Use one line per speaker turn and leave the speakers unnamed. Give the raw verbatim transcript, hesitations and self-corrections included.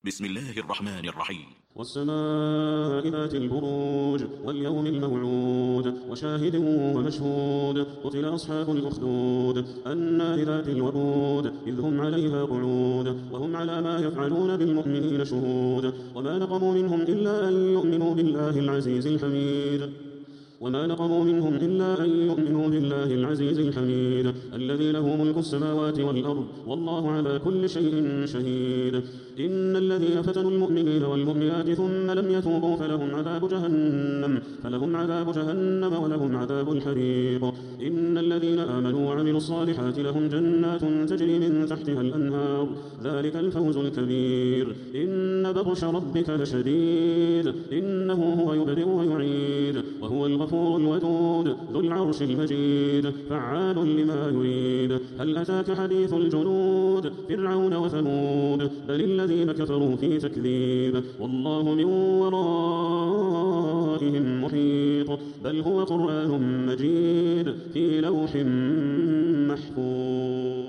بسم الله الرحمن الرحيم.
والسماء ذات البروج واليوم الموعود وشاهد ومشهود قتل أصحاب الأخدود النار ذات الوقود إذ هم عليها قعود وهم على ما يفعلون بالمؤمنين شهود وما نقموا منهم إلا أن يؤمنوا بالله العزيز الحميد وما نقموا منهم إلا أن يؤمنوا بالله العزيز الحميد الذي له ملك السماوات والأرض والله على كل شيء شهيد إن الذين فتنوا المؤمنين والمؤمنات ثم لم يتوبوا فلهم عذاب جهنم فلهم عذاب جهنم ولهم عذاب الحريق إن الذين آمنوا وعملوا الصالحات لهم جنات تجري من تحتها الأنهار ذلك الفوز الكبير إن بطش ربك لشديد إنه هو يبدئ ويعيد وهو الغفور الودود ذو العرش المجيد فعال لما يريد هل أتاك حديث الجنود فرعون وثمود بل الذين كفروا في تكذيب والله من ورائهم محيط بل هو قرآن مجيد في لوح محفوظ.